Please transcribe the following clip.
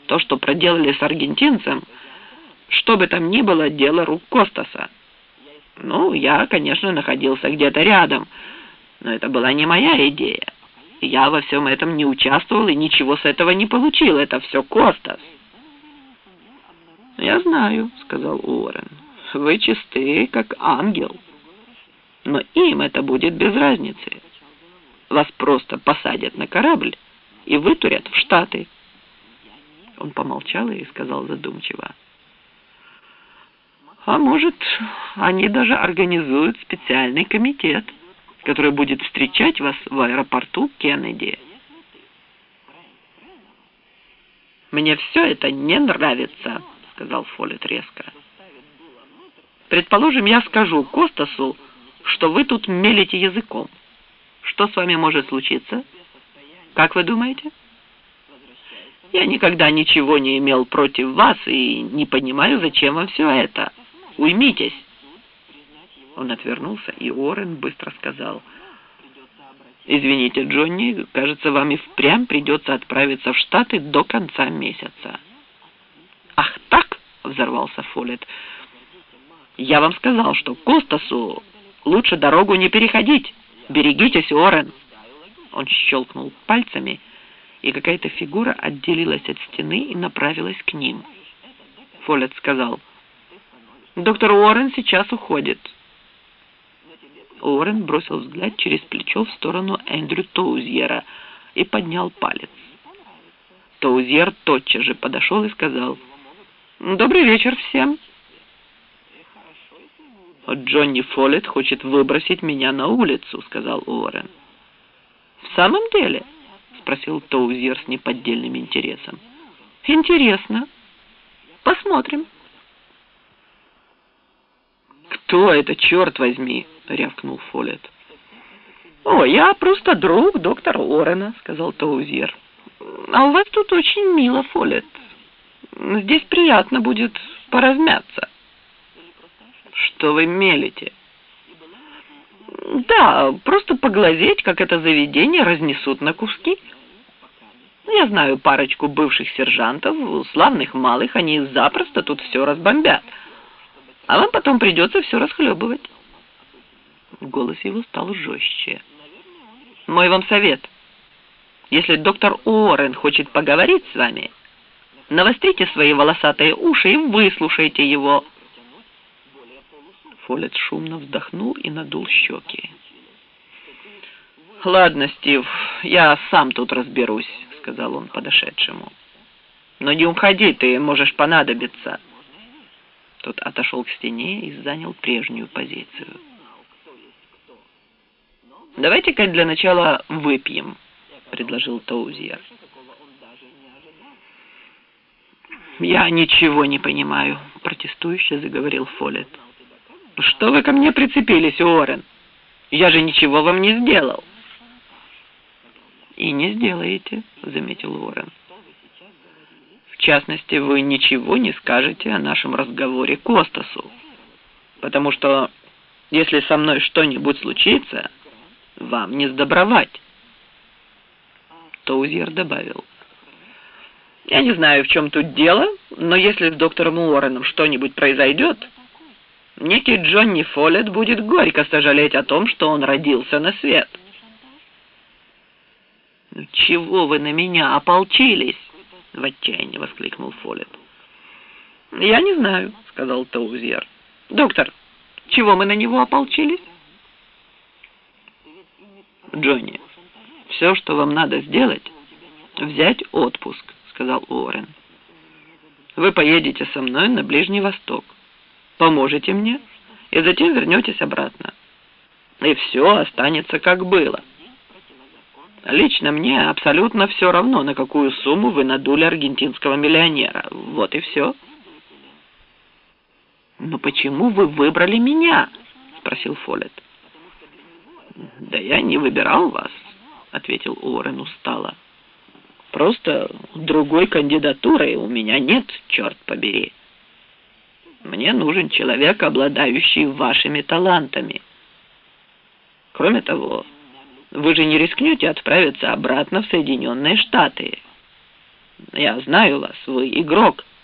То, что проделали с аргентинцем, что бы там ни было, дело рук Костаса. Ну, я, конечно, находился где-то рядом, но это была не моя идея. Я во всем этом не участвовал и ничего с этого не получил. Это все Костас. «Я знаю», — сказал Уоррен. «Вы чисты, как ангел. Но им это будет без разницы. Вас просто посадят на корабль и вытурят в Штаты». Он помолчал и сказал задумчиво: «А может, они даже организуют специальный комитет, который будет встречать вас в аэропорту Кеннеди». «Мне все это не нравится», — сказал Фоллетт резко. «Предположим, я скажу Костасу, что вы тут мелите языком. Что с вами может случиться? Как вы думаете? Я никогда ничего не имел против вас и не понимаю, зачем вам все это. Уймитесь». Он отвернулся, и Уоррен быстро сказал: «Извините, Джонни, кажется, вам и впрямь придется отправиться в Штаты до конца месяца». «Ах так?» — взорвался Фоллетт. «Я вам сказал, что Костасу лучше дорогу не переходить. Берегитесь, Уоррен». Он щелкнул пальцами, и какая-то фигура отделилась от стены и направилась к ним. Фоллетт сказал: «Доктор Уоррен сейчас уходит». Уоррен бросил взгляд через плечо в сторону Эндрю Тоузьера и поднял палец. Тоузьер тотчас же подошел и сказал: «Добрый вечер всем». «Джонни Фоллетт хочет выбросить меня на улицу», — сказал Уоррен. «В самом деле?» — спросил Тоузьер с неподдельным интересом. «Интересно. Посмотрим». «Кто это, черт возьми?» — рявкнул Фоллетт. «О, я просто друг доктора Уоррена», — сказал Тоузьер. «А у вас тут очень мило, Фоллетт. Здесь приятно будет поразмяться». «Что вы мелите?» «Да, просто поглазеть, как это заведение разнесут на куски. Я знаю парочку бывших сержантов, славных малых, они запросто тут все разбомбят. А вам потом придется все расхлебывать». Голос его стал жестче. «Мой вам совет. Если доктор Уоррен хочет поговорить с вами, навострите свои волосатые уши и выслушайте его». Фоллетт шумно вздохнул и надул щеки. «Ладно, Стив, я сам тут разберусь», — сказал он подошедшему. «Но не уходи, ты можешь понадобиться». Тот отошел к стене и занял прежнюю позицию. «Давайте-ка для начала выпьем», — предложил Тоузьер. «Я ничего не понимаю», — протестующе заговорил Фоллетт. «Что вы ко мне прицепились, Уоррен? Я же ничего вам не сделал». «И не сделаете», — заметил Уоррен. «В частности, вы ничего не скажете о нашем разговоре Костасу, потому что, если со мной что-нибудь случится, вам не сдобровать». Тоузьер добавил: «Я не знаю, в чем тут дело, но если с доктором Уорреном что-нибудь произойдет, некий Джонни Фоллетт будет горько сожалеть о том, что он родился на свет». «Ну чего вы на меня ополчились?» — в отчаянии воскликнул Фоллетт. «Я не знаю», — сказал Тоузьер. «Доктор, чего мы на него ополчились?» «Джонни, все, что вам надо сделать, взять отпуск», — сказал Уоррен. «Вы поедете со мной на Ближний Восток, поможете мне и затем вернетесь обратно. И все останется как было. Лично мне абсолютно все равно, на какую сумму вы надули аргентинского миллионера. Вот и все». «Но почему вы выбрали меня?» — спросил Фоллетт. «Да я не выбирал вас», — ответил Уоррен устало. «Просто другой кандидатуры у меня нет, черт побери. Мне нужен человек, обладающий вашими талантами. Кроме того, вы же не рискнете отправиться обратно в Соединенные Штаты. Я знаю вас, вы игрок.